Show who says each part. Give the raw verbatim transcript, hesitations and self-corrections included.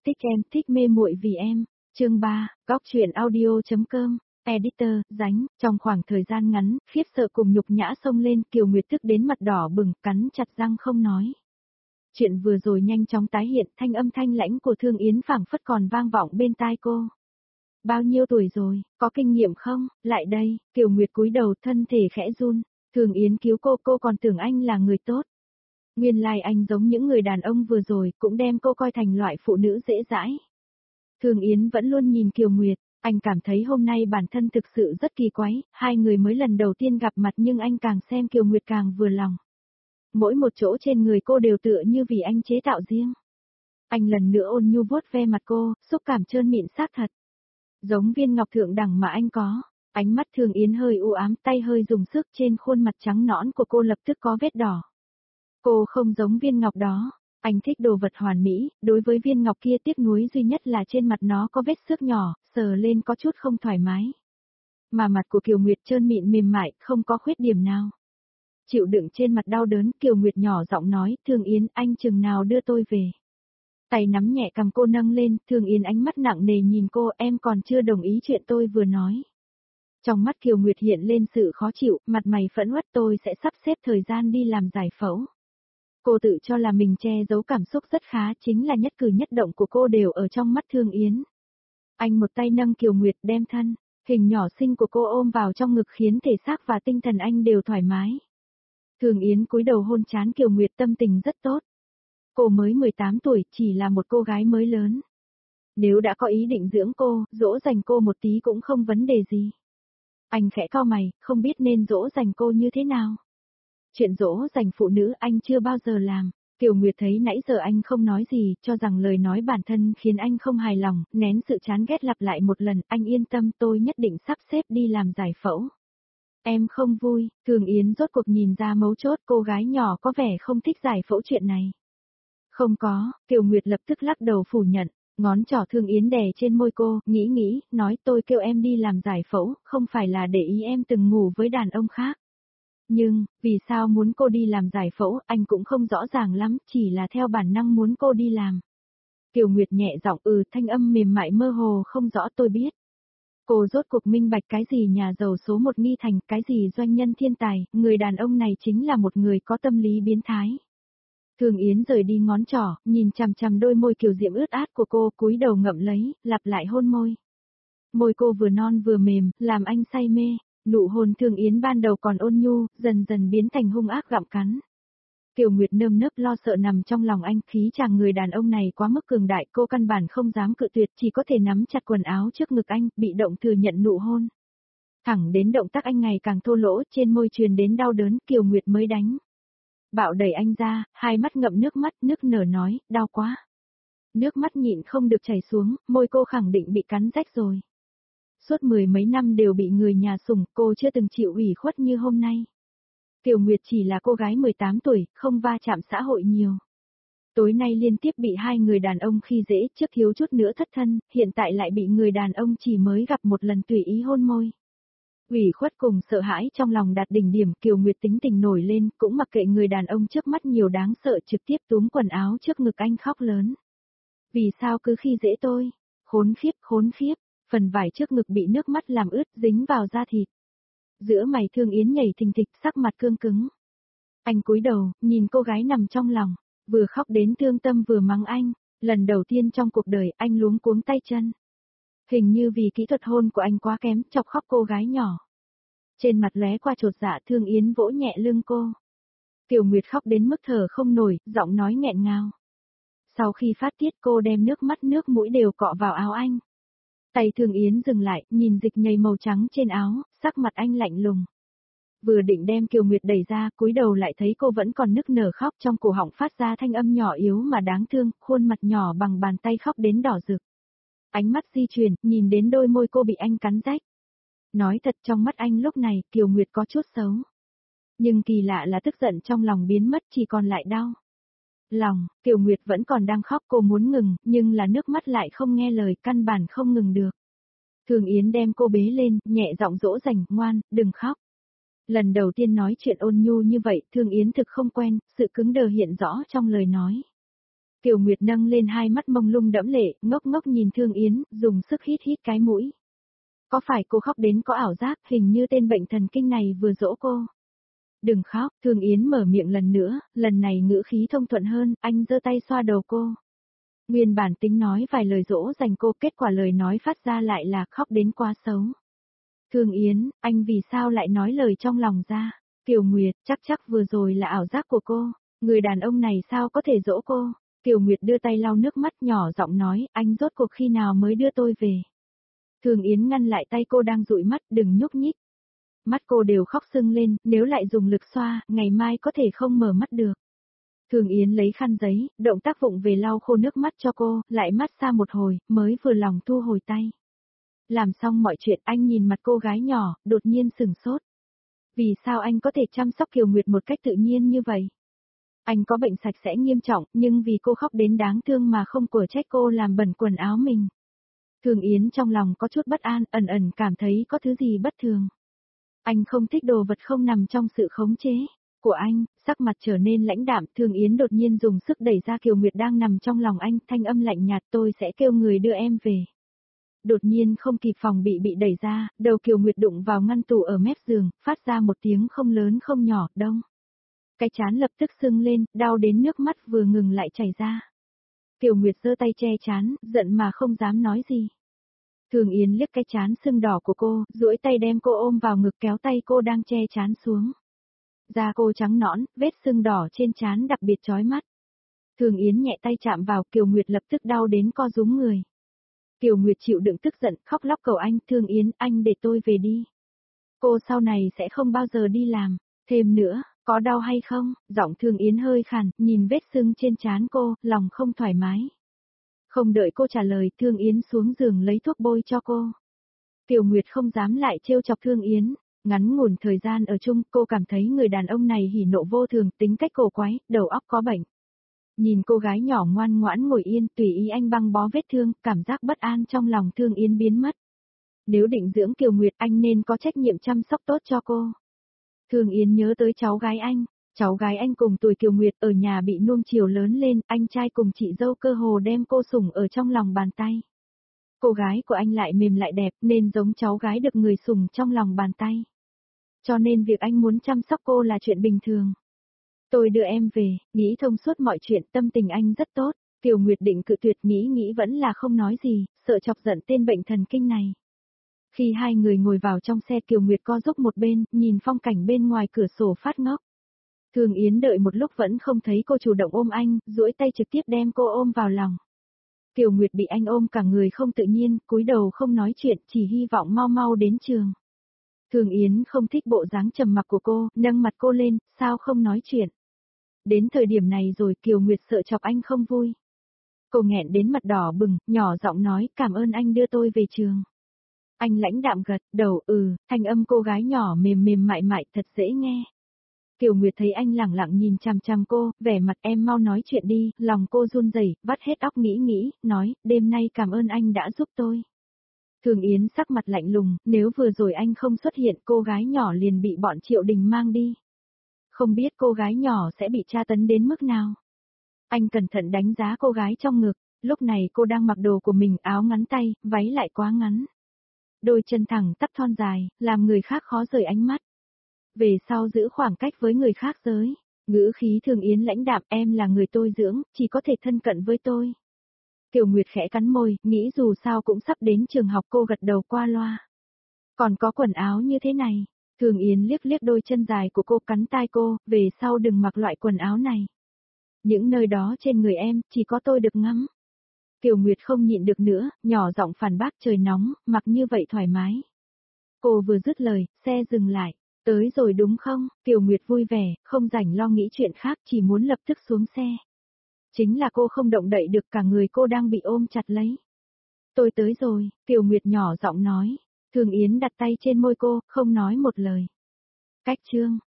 Speaker 1: Thích em, thích mê muội vì em. Chương ba, góc truyện audio.com. Editor, Dánh, trong khoảng thời gian ngắn, khiếp sợ cùng nhục nhã xông lên, Kiều Nguyệt tức đến mặt đỏ bừng, cắn chặt răng không nói. Chuyện vừa rồi nhanh chóng tái hiện, thanh âm thanh lãnh của Thương Yến phảng phất còn vang vọng bên tai cô. Bao nhiêu tuổi rồi, có kinh nghiệm không, lại đây, Kiều Nguyệt cúi đầu thân thể khẽ run, Thương Yến cứu cô, cô còn tưởng anh là người tốt. Nguyên lai anh giống những người đàn ông vừa rồi, cũng đem cô coi thành loại phụ nữ dễ dãi. Thương Yến vẫn luôn nhìn Kiều Nguyệt, anh cảm thấy hôm nay bản thân thực sự rất kỳ quái, hai người mới lần đầu tiên gặp mặt nhưng anh càng xem Kiều Nguyệt càng vừa lòng. Mỗi một chỗ trên người cô đều tựa như vì anh chế tạo riêng. Anh lần nữa ôn nhu vuốt ve mặt cô, xúc cảm trơn mịn xác thật. Giống viên ngọc thượng đẳng mà anh có. Ánh mắt Thương Yến hơi u ám, tay hơi dùng sức, trên khuôn mặt trắng nõn của cô lập tức có vết đỏ. Cô không giống viên ngọc đó. Anh thích đồ vật hoàn mỹ, đối với viên ngọc kia tiếc nuối duy nhất là trên mặt nó có vết xước nhỏ, sờ lên có chút không thoải mái. Mà mặt của Kiều Nguyệt trơn mịn mềm mại, không có khuyết điểm nào. Chịu đựng trên mặt đau đớn, Kiều Nguyệt nhỏ giọng nói, Thương Yến, anh chừng nào đưa tôi về. Tay nắm nhẹ cầm cô nâng lên, Thương Yến ánh mắt nặng nề nhìn cô, em còn chưa đồng ý chuyện tôi vừa nói. Trong mắt Kiều Nguyệt hiện lên sự khó chịu, mặt mày phẫn uất, tôi sẽ sắp xếp thời gian đi làm giải phẫu. Cô tự cho là mình che giấu cảm xúc rất khá, chính là nhất cử nhất động của cô đều ở trong mắt Thương Yến. Anh một tay nâng Kiều Nguyệt đem thân, hình nhỏ xinh của cô ôm vào trong ngực khiến thể xác và tinh thần anh đều thoải mái. Thương Yến cúi đầu hôn trán Kiều Nguyệt, tâm tình rất tốt. Cô mới mười tám tuổi, chỉ là một cô gái mới lớn. Nếu đã có ý định dưỡng cô, dỗ dành cô một tí cũng không vấn đề gì. Anh khẽ cau mày, không biết nên dỗ dành cô như thế nào. Chuyện dỗ dành phụ nữ anh chưa bao giờ làm. Kiều Nguyệt thấy nãy giờ anh không nói gì, cho rằng lời nói bản thân khiến anh không hài lòng, nén sự chán ghét lặp lại một lần, anh yên tâm, tôi nhất định sắp xếp đi làm giải phẫu. Em không vui, Thương Yến rốt cuộc nhìn ra mấu chốt, cô gái nhỏ có vẻ không thích giải phẫu chuyện này. Không có, Kiều Nguyệt lập tức lắc đầu phủ nhận, ngón trỏ Thương Yến đè trên môi cô, nghĩ nghĩ, nói tôi kêu em đi làm giải phẫu, không phải là để ý em từng ngủ với đàn ông khác. Nhưng, vì sao muốn cô đi làm giải phẫu, anh cũng không rõ ràng lắm, chỉ là theo bản năng muốn cô đi làm. Kiều Nguyệt nhẹ giọng, ừ, thanh âm mềm mại mơ hồ không rõ, tôi biết. Cô rốt cuộc minh bạch cái gì nhà giàu số một Nghi Thành, cái gì doanh nhân thiên tài, người đàn ông này chính là một người có tâm lý biến thái. Thương Yến rời đi ngón trỏ, nhìn chằm chằm đôi môi kiều diễm ướt át của cô, cúi đầu ngậm lấy, lặp lại hôn môi. Môi cô vừa non vừa mềm, làm anh say mê. Nụ hôn Thương Yến ban đầu còn ôn nhu, dần dần biến thành hung ác gặm cắn. Kiều Nguyệt nơm nớp lo sợ nằm trong lòng anh, khí chàng người đàn ông này quá mức cường đại, cô căn bản không dám cự tuyệt, chỉ có thể nắm chặt quần áo trước ngực anh, bị động thừa nhận nụ hôn. Thẳng đến động tác anh ngày càng thô lỗ, trên môi truyền đến đau đớn, Kiều Nguyệt mới đánh. Bạo đẩy anh ra, hai mắt ngậm nước mắt, nức nở nói, đau quá. Nước mắt nhịn không được chảy xuống, môi cô khẳng định bị cắn rách rồi. Suốt mười mấy năm đều bị người nhà sủng, cô chưa từng chịu ủy khuất như hôm nay. Kiều Nguyệt chỉ là cô gái mười tám tuổi, không va chạm xã hội nhiều. Tối nay liên tiếp bị hai người đàn ông khi dễ, trước thiếu chút nữa thất thân, hiện tại lại bị người đàn ông chỉ mới gặp một lần tùy ý hôn môi. Ủy khuất cùng sợ hãi trong lòng đạt đỉnh điểm, Kiều Nguyệt tính tình nổi lên, cũng mặc kệ người đàn ông trước mắt nhiều đáng sợ, trực tiếp túm quần áo trước ngực anh khóc lớn. Vì sao cứ khi dễ tôi? Khốn khiếp, khốn khiếp. Phần vải trước ngực bị nước mắt làm ướt, dính vào da thịt. Giữa mày Thương Yến nhảy thình thịch, sắc mặt cương cứng. Anh cúi đầu, nhìn cô gái nằm trong lòng, vừa khóc đến thương tâm vừa mắng anh. Lần đầu tiên trong cuộc đời anh luống cuống tay chân. Hình như vì kỹ thuật hôn của anh quá kém, chọc khóc cô gái nhỏ. Trên mặt lóe qua chột dạ, Thương Yến vỗ nhẹ lưng cô. Kiều Nguyệt khóc đến mức thở không nổi, giọng nói nghẹn ngào. Sau khi phát tiết cô đem nước mắt nước mũi đều cọ vào áo anh. Tay Thương Yến dừng lại, nhìn dịch nhầy màu trắng trên áo, sắc mặt anh lạnh lùng. Vừa định đem Kiều Nguyệt đẩy ra, cúi đầu lại thấy cô vẫn còn nức nở khóc, trong cổ họng phát ra thanh âm nhỏ yếu mà đáng thương, khuôn mặt nhỏ bằng bàn tay khóc đến đỏ rực. Ánh mắt di chuyển, nhìn đến đôi môi cô bị anh cắn rách. Nói thật, trong mắt anh lúc này, Kiều Nguyệt có chút xấu. Nhưng kỳ lạ là tức giận trong lòng biến mất, chỉ còn lại đau lòng. Kiều Nguyệt vẫn còn đang khóc, cô muốn ngừng, nhưng là nước mắt lại không nghe lời, căn bản không ngừng được. Thương Yến đem cô bế lên, nhẹ giọng dỗ dành, ngoan, đừng khóc. Lần đầu tiên nói chuyện ôn nhu như vậy, Thương Yến thực không quen, sự cứng đờ hiện rõ trong lời nói. Kiều Nguyệt nâng lên hai mắt mông lung đẫm lệ, ngốc ngốc nhìn Thương Yến, dùng sức hít hít cái mũi. Có phải cô khóc đến có ảo giác, hình như tên bệnh thần kinh này vừa dỗ cô. Đừng khóc, Thương Yến mở miệng lần nữa, lần này ngữ khí thông thuận hơn, anh giơ tay xoa đầu cô. Nguyên bản tính nói vài lời dỗ dành cô, kết quả lời nói phát ra lại là khóc đến quá xấu. Thương Yến, anh vì sao lại nói lời trong lòng ra? Kiều Nguyệt, chắc chắc vừa rồi là ảo giác của cô, người đàn ông này sao có thể dỗ cô? Kiều Nguyệt đưa tay lau nước mắt nhỏ giọng nói, anh rốt cuộc khi nào mới đưa tôi về? Thương Yến ngăn lại tay cô đang dụi mắt, đừng nhúc nhích. Mắt cô đều khóc sưng lên, nếu lại dùng lực xoa, ngày mai có thể không mở mắt được. Thương Yến lấy khăn giấy, động tác vụng về lau khô nước mắt cho cô, lại mát xa một hồi, mới vừa lòng thu hồi tay. Làm xong mọi chuyện anh nhìn mặt cô gái nhỏ, đột nhiên sừng sốt. Vì sao anh có thể chăm sóc Kiều Nguyệt một cách tự nhiên như vậy? Anh có bệnh sạch sẽ nghiêm trọng, nhưng vì cô khóc đến đáng thương mà không của trách cô làm bẩn quần áo mình. Thương Yến trong lòng có chút bất an, ẩn ẩn cảm thấy có thứ gì bất thường. Anh không thích đồ vật không nằm trong sự khống chế của anh, sắc mặt trở nên lãnh đạm, Thương Yến đột nhiên dùng sức đẩy ra Kiều Nguyệt đang nằm trong lòng anh, thanh âm lạnh nhạt, tôi sẽ kêu người đưa em về. Đột nhiên không kịp phòng bị bị đẩy ra, đầu Kiều Nguyệt đụng vào ngăn tủ ở mép giường, phát ra một tiếng không lớn không nhỏ, đông. Cái trán lập tức sưng lên, đau đến nước mắt vừa ngừng lại chảy ra. Kiều Nguyệt giơ tay che trán, giận mà không dám nói gì. Thương Yến liếc cái trán sưng đỏ của cô, duỗi tay đem cô ôm vào ngực kéo tay cô đang che trán xuống. Da cô trắng nõn, vết sưng đỏ trên trán đặc biệt chói mắt. Thương Yến nhẹ tay chạm vào, Kiều Nguyệt lập tức đau đến co rúm người. Kiều Nguyệt chịu đựng tức giận, khóc lóc cầu anh, Thương Yến, anh để tôi về đi. Cô sau này sẽ không bao giờ đi làm. Thêm nữa, có đau hay không? Giọng Thương Yến hơi khàn, nhìn vết sưng trên trán cô, lòng không thoải mái. Không đợi cô trả lời, Thương Yến xuống giường lấy thuốc bôi cho cô. Kiều Nguyệt không dám lại trêu chọc Thương Yến. Ngắn ngủn thời gian ở chung, cô cảm thấy người đàn ông này hỉ nộ vô thường, tính cách cổ quái, đầu óc có bệnh. Nhìn cô gái nhỏ ngoan ngoãn ngồi yên, tùy ý anh băng bó vết thương, cảm giác bất an trong lòng Thương Yến biến mất. Nếu định dưỡng Kiều Nguyệt, anh nên có trách nhiệm chăm sóc tốt cho cô. Thương Yến nhớ tới cháu gái anh, cháu gái anh cùng tuổi Kiều Nguyệt ở nhà bị nuông chiều lớn lên, anh trai cùng chị dâu cơ hồ đem cô sủng ở trong lòng bàn tay. Cô gái của anh lại mềm lại đẹp nên giống cháu gái được người sủng trong lòng bàn tay. Cho nên việc anh muốn chăm sóc cô là chuyện bình thường. Tôi đưa em về, nghĩ thông suốt mọi chuyện, tâm tình anh rất tốt. Kiều Nguyệt định cự tuyệt, nghĩ nghĩ vẫn là không nói gì, sợ chọc giận tên bệnh thần kinh này. Khi hai người ngồi vào trong xe, Kiều Nguyệt co giúp một bên, nhìn phong cảnh bên ngoài cửa sổ phát ngốc. Thương Yến đợi một lúc vẫn không thấy cô chủ động ôm anh, duỗi tay trực tiếp đem cô ôm vào lòng. Kiều Nguyệt bị anh ôm cả người không tự nhiên, cúi đầu không nói chuyện, chỉ hy vọng mau mau đến trường. Thương Yến không thích bộ dáng trầm mặc của cô, nâng mặt cô lên, sao không nói chuyện. Đến thời điểm này rồi, Kiều Nguyệt sợ chọc anh không vui. Cô nghẹn đến mặt đỏ bừng, nhỏ giọng nói, cảm ơn anh đưa tôi về trường. Anh lãnh đạm gật đầu, ừ, thanh âm cô gái nhỏ mềm mềm mại mại thật dễ nghe. Kiều Nguyệt thấy anh lẳng lặng nhìn chằm chằm cô, vẻ mặt em mau nói chuyện đi, lòng cô run rẩy, vắt hết óc nghĩ nghĩ, nói, đêm nay cảm ơn anh đã giúp tôi. Thương Yến sắc mặt lạnh lùng, nếu vừa rồi anh không xuất hiện cô gái nhỏ liền bị bọn Triệu Đình mang đi. Không biết cô gái nhỏ sẽ bị tra tấn đến mức nào. Anh cẩn thận đánh giá cô gái trong ngực, lúc này cô đang mặc đồ của mình, áo ngắn tay, váy lại quá ngắn. Đôi chân thẳng tắp thon dài, làm người khác khó rời ánh mắt. Về sau giữ khoảng cách với người khác giới. Ngữ khí Thương Yến lãnh đạm, em là người tôi dưỡng, chỉ có thể thân cận với tôi. Kiều Nguyệt khẽ cắn môi, nghĩ dù sao cũng sắp đến trường học, cô gật đầu qua loa. Còn có quần áo như thế này. Thương Yến liếc liếc đôi chân dài của cô, cắn tai cô, về sau đừng mặc loại quần áo này. Những nơi đó trên người em, chỉ có tôi được ngắm. Kiều Nguyệt không nhịn được nữa, nhỏ giọng phản bác, trời nóng, mặc như vậy thoải mái. Cô vừa dứt lời, xe dừng lại. Tới rồi đúng không? Kiều Nguyệt vui vẻ, không rảnh lo nghĩ chuyện khác, chỉ muốn lập tức xuống xe. Chính là cô không động đậy được, cả người cô đang bị ôm chặt lấy. Tôi tới rồi, Kiều Nguyệt nhỏ giọng nói. Thương Yến đặt tay trên môi cô, không nói một lời. Cách chương